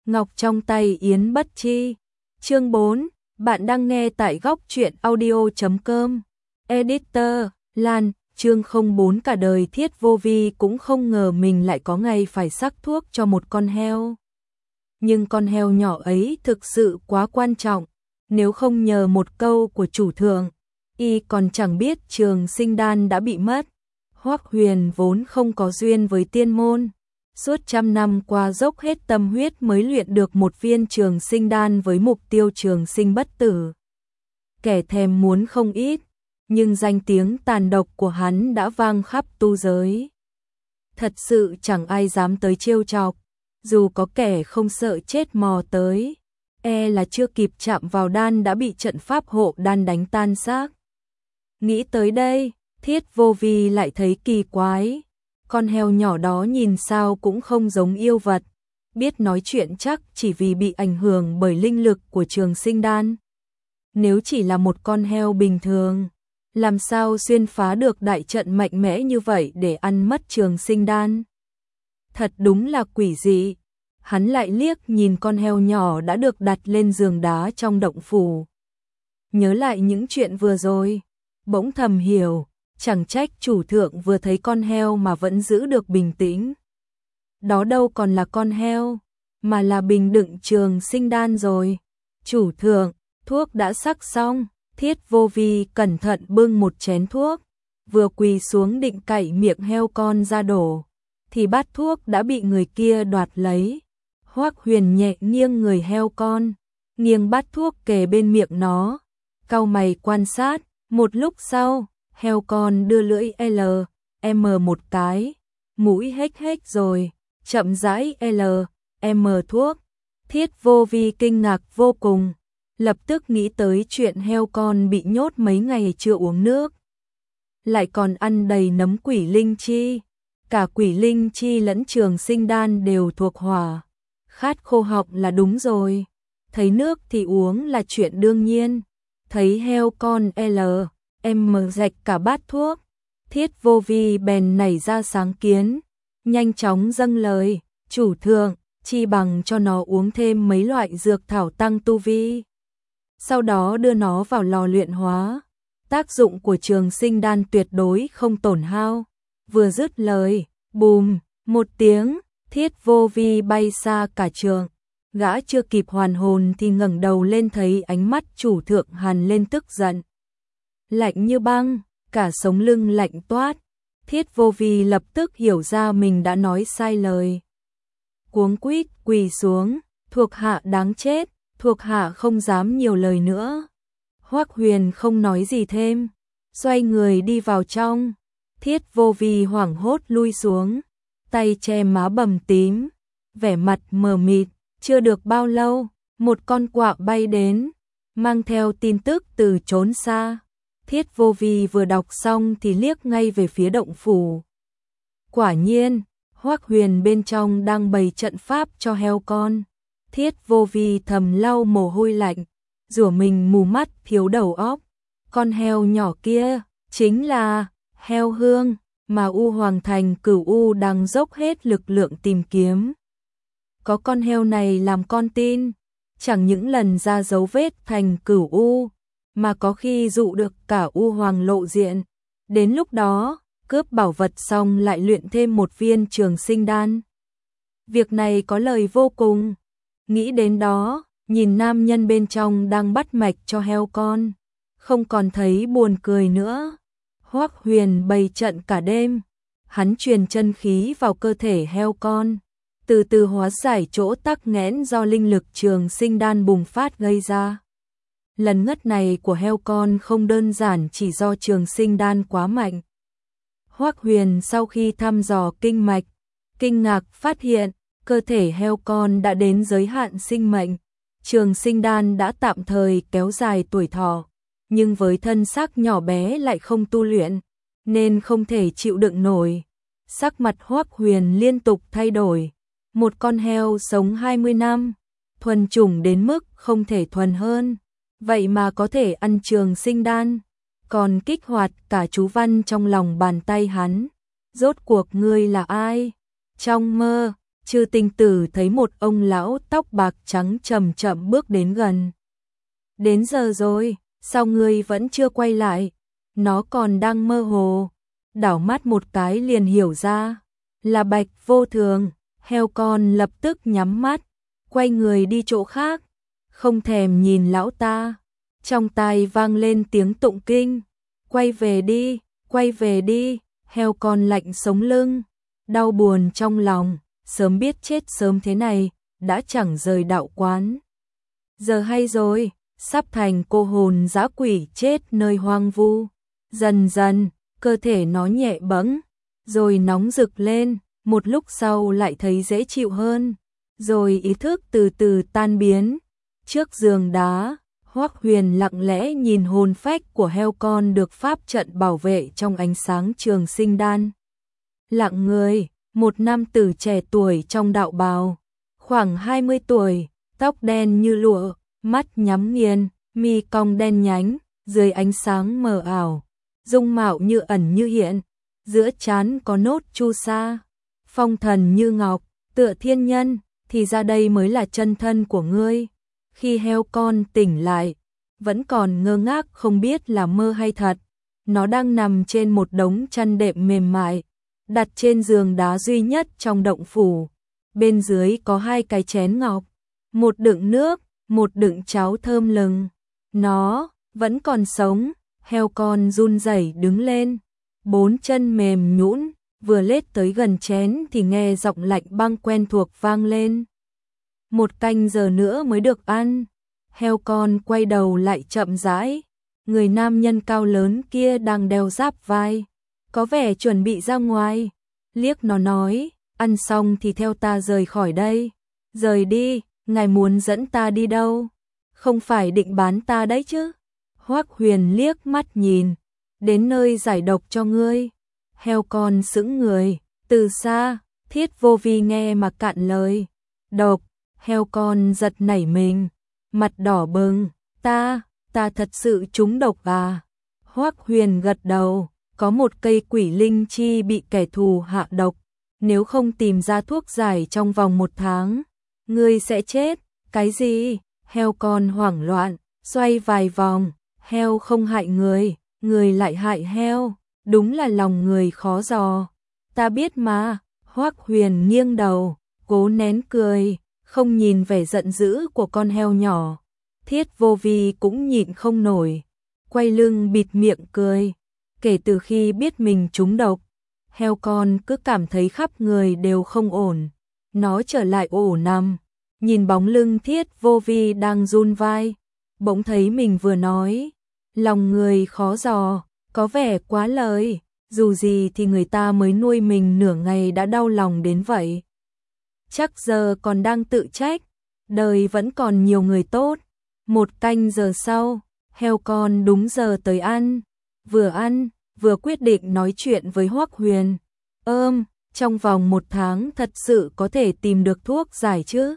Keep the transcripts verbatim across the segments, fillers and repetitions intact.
ngọc trong tay Yến Bất Chi. Chương bốn, bạn đang nghe tại góc truyện audio chấm com. Editor, Lan, chương không bốn cả đời Thiết Vô Vi cũng không ngờ mình lại có ngày phải sắc thuốc cho một con heo. Nhưng con heo nhỏ ấy thực sự quá quan trọng, nếu không nhờ một câu của chủ thượng, y còn chẳng biết trường sinh đan đã bị mất. Hoắc Huyền vốn không có duyên với tiên môn, suốt trăm năm qua dốc hết tâm huyết mới luyện được một viên trường sinh đan với mục tiêu trường sinh bất tử. Kẻ thèm muốn không ít, nhưng danh tiếng tàn độc của hắn đã vang khắp tu giới. Thật sự chẳng ai dám tới trêu chọc, dù có kẻ không sợ chết mò tới, e là chưa kịp chạm vào đan đã bị trận pháp hộ đan đánh tan xác. Nghĩ tới đây, Thiết Vô Vi lại thấy kỳ quái. Con heo nhỏ đó nhìn sao cũng không giống yêu vật, biết nói chuyện chắc chỉ vì bị ảnh hưởng bởi linh lực của trường sinh đan. Nếu chỉ là một con heo bình thường, làm sao xuyên phá được đại trận mạnh mẽ như vậy để ăn mất trường sinh đan? Thật đúng là quỷ dị. Hắn lại liếc nhìn con heo nhỏ đã được đặt lên giường đá trong động phủ. Nhớ lại những chuyện vừa rồi, bỗng thầm hiểu, chẳng trách chủ thượng vừa thấy con heo mà vẫn giữ được bình tĩnh. Đó đâu còn là con heo, mà là bình đựng trường sinh đan rồi. Chủ thượng, thuốc đã sắc xong. Thiết Vô Vi cẩn thận bưng một chén thuốc, vừa quỳ xuống định cạy miệng heo con ra đổ, thì bát thuốc đã bị người kia đoạt lấy. Hoắc Huyền nhẹ nghiêng người heo con, nghiêng bát thuốc kề bên miệng nó, cau mày quan sát. Một lúc sau, heo con đưa lưỡi L, M một cái, mũi hếch hếch rồi, chậm rãi L, M thuốc. Thiết Vô Vi kinh ngạc vô cùng, lập tức nghĩ tới chuyện heo con bị nhốt mấy ngày chưa uống nước, lại còn ăn đầy nấm quỷ linh chi. Cả quỷ linh chi lẫn trường sinh đan đều thuộc hỏa, khát khô họng là đúng rồi, thấy nước thì uống là chuyện đương nhiên. Thấy heo con L, M rạch cả bát thuốc, Thiết Vô Vi bèn nảy ra sáng kiến, nhanh chóng dâng lời, chủ thượng, chi bằng cho nó uống thêm mấy loại dược thảo tăng tu vi, sau đó đưa nó vào lò luyện hóa, tác dụng của trường sinh đan tuyệt đối không tổn hao. Vừa dứt lời, bùm, một tiếng, Thiết Vô Vi bay xa cả trường. Gã chưa kịp hoàn hồn thì ngẩng đầu lên thấy ánh mắt chủ thượng hằn lên tức giận, lạnh như băng, cả sống lưng lạnh toát. Thiết Vô Vi lập tức hiểu ra mình đã nói sai lời, cuống quýt quỳ xuống, thuộc hạ đáng chết, thuộc hạ không dám nhiều lời nữa. Hoắc Huyền không nói gì thêm, xoay người đi vào trong. Thiết Vô Vi hoảng hốt lui xuống, tay che má bầm tím, vẻ mặt mờ mịt. Chưa được bao lâu, một con quạ bay đến, mang theo tin tức từ chốn xa. Thiết Vô Vi vừa đọc xong thì liếc ngay về phía động phủ. Quả nhiên, Hoắc Huyền bên trong đang bày trận pháp cho heo con. Thiết Vô Vi thầm lau mồ hôi lạnh, rủa mình mù mắt thiếu đầu óc. Con heo nhỏ kia chính là heo Hương mà U Hoàng Thành Cửu U đang dốc hết lực lượng tìm kiếm. Có con heo này làm con tin, chẳng những lần ra dấu vết thành Cửu U, mà có khi dụ được cả U Hoàng lộ diện. Đến lúc đó, cướp bảo vật xong lại luyện thêm một viên trường sinh đan. Việc này có lời vô cùng. Nghĩ đến đó, nhìn nam nhân bên trong đang bắt mạch cho heo con, không còn thấy buồn cười nữa. Hoắc Huyền bày trận cả đêm, hắn truyền chân khí vào cơ thể heo con, từ từ hóa giải chỗ tắc nghẽn do linh lực trường sinh đan bùng phát gây ra. Lần ngất này của heo con không đơn giản chỉ do trường sinh đan quá mạnh. Hoắc Huyền sau khi thăm dò kinh mạch, kinh ngạc phát hiện cơ thể heo con đã đến giới hạn sinh mệnh. Trường sinh đan đã tạm thời kéo dài tuổi thọ, nhưng với thân xác nhỏ bé lại không tu luyện, nên không thể chịu đựng nổi. Sắc mặt Hoắc Huyền liên tục thay đổi. Một con heo sống hai mươi năm, thuần chủng đến mức không thể thuần hơn, vậy mà có thể ăn trường sinh đan, còn kích hoạt cả chú văn trong lòng bàn tay hắn. Rốt cuộc ngươi là ai? Trong mơ, Chư Tinh Tử thấy một ông lão tóc bạc trắng chậm chậm bước đến gần. Đến giờ rồi, sao ngươi vẫn chưa quay lại? Nó còn đang mơ hồ, đảo mắt một cái liền hiểu ra, là Bạch Vô Thường. Heo con lập tức nhắm mắt, quay người đi chỗ khác, không thèm nhìn lão ta. Trong tai vang lên tiếng tụng kinh, quay về đi, quay về đi. Heo con lạnh sống lưng, đau buồn trong lòng, sớm biết chết sớm thế này, đã chẳng rời đạo quán. Giờ hay rồi, sắp thành cô hồn dã quỷ chết nơi hoang vu. Dần dần, cơ thể nó nhẹ bẫng, rồi nóng rực lên, một lúc sau lại thấy dễ chịu hơn, rồi ý thức từ từ tan biến. Trước giường đá, Hoắc Huyền lặng lẽ nhìn hồn phách của heo con được pháp trận bảo vệ trong ánh sáng trường sinh đan. Lặng người, một nam tử trẻ tuổi trong đạo bào, khoảng hai mươi tuổi, tóc đen như lụa, mắt nhắm nghiền, mi cong đen nhánh, dưới ánh sáng mờ ảo, dung mạo như ẩn như hiện, giữa trán có nốt chu sa, phong thần như ngọc, tựa thiên nhân, thì ra đây mới là chân thân của ngươi. Khi heo con tỉnh lại, vẫn còn ngơ ngác không biết là mơ hay thật. Nó đang nằm trên một đống chăn đệm mềm mại, đặt trên giường đá duy nhất trong động phủ. Bên dưới có hai cái chén ngọc, một đựng nước, một đựng cháo thơm lừng. Nó vẫn còn sống. Heo con run rẩy đứng lên, bốn chân mềm nhũn, vừa lết tới gần chén thì nghe giọng lạnh băng quen thuộc vang lên. Một canh giờ nữa mới được ăn. Heo con quay đầu lại chậm rãi, người nam nhân cao lớn kia đang đeo giáp vai, có vẻ chuẩn bị ra ngoài. Liếc nó nói, ăn xong thì theo ta rời khỏi đây. Rời đi, ngài muốn dẫn ta đi đâu? Không phải định bán ta đấy chứ? Hoắc Huyền liếc mắt nhìn, đến nơi giải độc cho ngươi. Heo con sững người, từ xa, Thiết Vô Vi nghe mà cạn lời. Độc, heo con giật nảy mình, mặt đỏ bừng, ta, ta thật sự trúng độc à? Hoắc Huyền gật đầu, có một cây quỷ linh chi bị kẻ thù hạ độc, nếu không tìm ra thuốc giải trong vòng một tháng, ngươi sẽ chết. Cái gì? Heo con hoảng loạn, xoay vài vòng. Heo không hại người, người lại hại heo, đúng là lòng người khó dò. Ta biết mà. Hoắc Huyền nghiêng đầu, cố nén cười, không nhìn vẻ giận dữ của con heo nhỏ. Thiết Vô Vi cũng nhịn không nổi, quay lưng bịt miệng cười. Kể từ khi biết mình trúng độc, heo con cứ cảm thấy khắp người đều không ổn. Nó trở lại ổ nằm, nhìn bóng lưng Thiết Vô Vi đang run vai, bỗng thấy mình vừa nói, lòng người khó dò, có vẻ quá lời, dù gì thì người ta mới nuôi mình nửa ngày đã đau lòng đến vậy. Chắc giờ còn đang tự trách, đời vẫn còn nhiều người tốt. Một canh giờ sau, heo con đúng giờ tới ăn, vừa ăn, vừa quyết định nói chuyện với Hoắc Huyền. Ơm, trong vòng một tháng thật sự có thể tìm được thuốc giải chứ?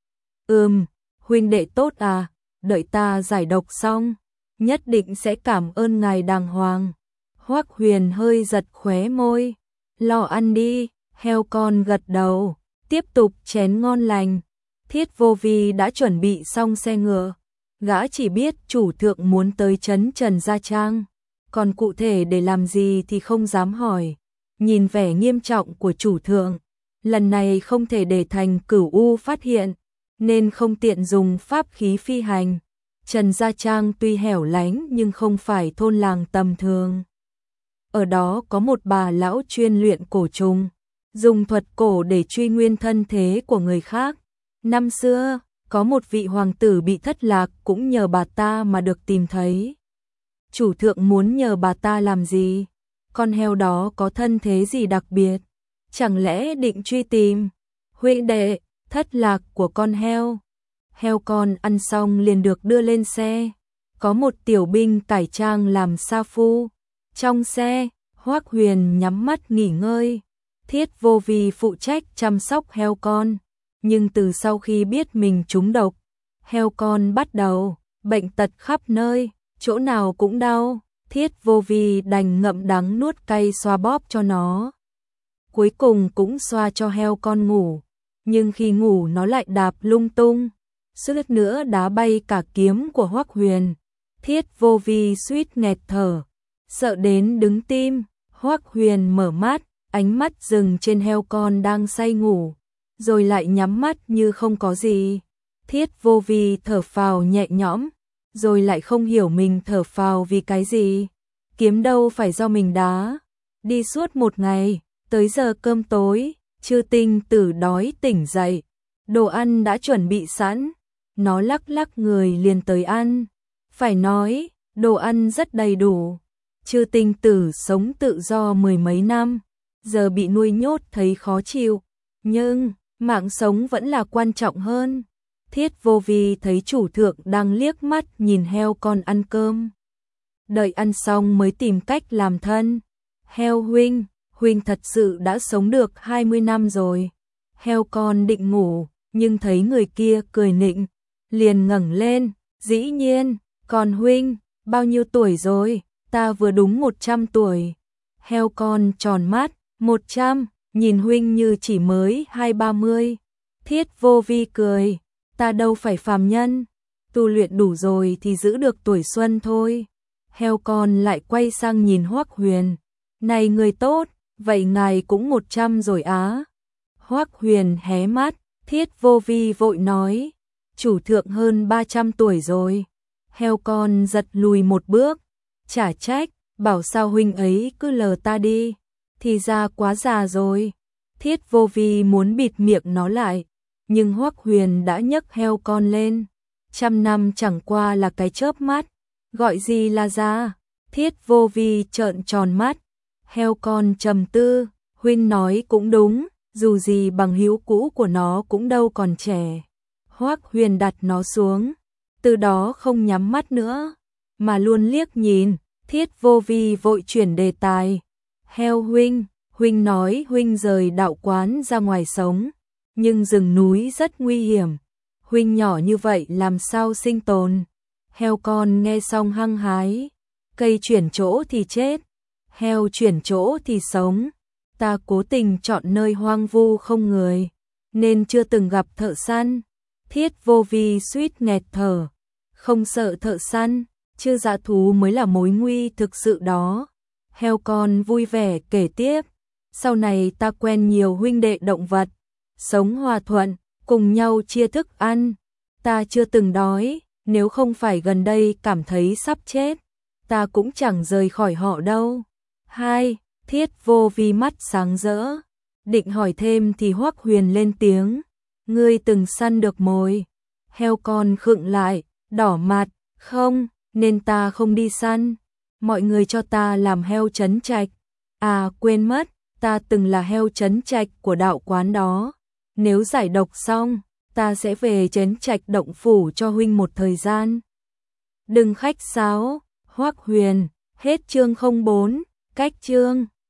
Ừm, huynh đệ tốt à, đợi ta giải độc xong, nhất định sẽ cảm ơn ngài đàng hoàng. Hoắc Huyền hơi giật khóe môi, lo ăn đi. Heo con gật đầu, tiếp tục chén ngon lành. Thiết Vô Vi đã chuẩn bị xong xe ngựa, gã chỉ biết chủ thượng muốn tới trấn Trần Gia Trang, còn cụ thể để làm gì thì không dám hỏi. Nhìn vẻ nghiêm trọng của chủ thượng, lần này không thể để thành Cửu U phát hiện, nên không tiện dùng pháp khí phi hành. Trần Gia Trang tuy hẻo lánh nhưng không phải thôn làng tầm thường. Ở đó có một bà lão chuyên luyện cổ trùng, dùng thuật cổ để truy nguyên thân thế của người khác. Năm xưa, có một vị hoàng tử bị thất lạc cũng nhờ bà ta mà được tìm thấy. Chủ thượng muốn nhờ bà ta làm gì? Con heo đó có thân thế gì đặc biệt? Chẳng lẽ định truy tìm huynh đệ thất lạc của con heo? Heo con ăn xong liền được đưa lên xe. Có một tiểu binh cải trang làm sa phu. Trong xe, Hoắc Huyền nhắm mắt nghỉ ngơi. Thiết Vô Vi phụ trách chăm sóc heo con. Nhưng từ sau khi biết mình trúng độc, heo con bắt đầu bệnh tật khắp nơi, chỗ nào cũng đau. Thiết Vô Vi đành ngậm đắng nuốt cay xoa bóp cho nó. Cuối cùng cũng xoa cho heo con ngủ. nhưng khi ngủ nó lại đạp lung tung, suýt nữa đá bay cả kiếm của Hoắc Huyền. Thiết Vô Vi suýt nghẹt thở, sợ đến đứng tim. Hoắc Huyền mở mắt, ánh mắt dừng trên heo con đang say ngủ, rồi lại nhắm mắt như không có gì. Thiết Vô Vi thở phào nhẹ nhõm, rồi lại không hiểu mình thở phào vì cái gì. Kiếm đâu phải do mình đá. Đi suốt một ngày, tới giờ cơm tối, Chư Tinh Tử đói tỉnh dậy. Đồ ăn đã chuẩn bị sẵn, nó lắc lắc người liền tới ăn. Phải nói, đồ ăn rất đầy đủ. Chư Tinh Tử sống tự do mười mấy năm, giờ bị nuôi nhốt thấy khó chịu, nhưng mạng sống vẫn là quan trọng hơn. Thiết Vô Vi thấy chủ thượng đang liếc mắt nhìn heo con ăn cơm. Đợi ăn xong mới tìm cách làm thân. Heo huynh, huynh thật sự đã sống được hai mươi năm rồi. Heo con định ngủ, nhưng thấy người kia cười nịnh, liền ngẩng lên, dĩ nhiên, còn huynh, bao nhiêu tuổi rồi? Ta vừa đúng một trăm tuổi. Heo con tròn mắt, một trăm, nhìn huynh như chỉ mới hai ba mươi. Thiết Vô Vi cười, ta đâu phải phàm nhân, tu luyện đủ rồi thì giữ được tuổi xuân thôi. Heo con lại quay sang nhìn Hoắc Huyền, này người tốt, vậy ngài cũng một trăm rồi á? Hoắc Huyền hé mắt, Thiết Vô Vi vội nói, chủ thượng hơn ba trăm tuổi rồi. Heo con giật lùi một bước, chả trách, bảo sao huynh ấy cứ lờ ta đi, thì ra quá già rồi. Thiết Vô Vi muốn bịt miệng nó lại, nhưng Hoắc Huyền đã nhấc heo con lên. Trăm năm chẳng qua là cái chớp mắt, gọi gì là già? Thiết Vô Vi trợn tròn mắt. Heo con trầm tư, huynh nói cũng đúng, dù gì bằng hữu cũ của nó cũng đâu còn trẻ. Hoắc Huyền đặt nó xuống, từ đó không nhắm mắt nữa, mà luôn liếc nhìn. Thiết Vô Vi vội chuyển đề tài. Heo huynh, huynh nói huynh rời đạo quán ra ngoài sống, nhưng rừng núi rất nguy hiểm, huynh nhỏ như vậy làm sao sinh tồn? Heo con nghe xong hăng hái, cây chuyển chỗ thì chết, heo chuyển chỗ thì sống. Ta cố tình chọn nơi hoang vu không người, nên chưa từng gặp thợ săn. Thiết Vô Vi suýt nghẹt thở, không sợ thợ săn, chứ dã thú mới là mối nguy thực sự đó. Heo con vui vẻ kể tiếp, sau này ta quen nhiều huynh đệ động vật, sống hòa thuận, cùng nhau chia thức ăn. Ta chưa từng đói, nếu không phải gần đây cảm thấy sắp chết, ta cũng chẳng rời khỏi họ đâu. Hai, Thiết Vô Vi mắt sáng rỡ, định hỏi thêm thì Hoắc Huyền lên tiếng, ngươi từng săn được mồi? Heo con khựng lại, đỏ mặt, không, nên ta không đi săn. Mọi người cho ta làm heo trấn trạch. À quên mất, ta từng là heo trấn trạch của đạo quán đó. Nếu giải độc xong, ta sẽ về trấn trạch động phủ cho huynh một thời gian. Đừng khách sáo. Hoắc Huyền, hết chương không bốn, cách chương.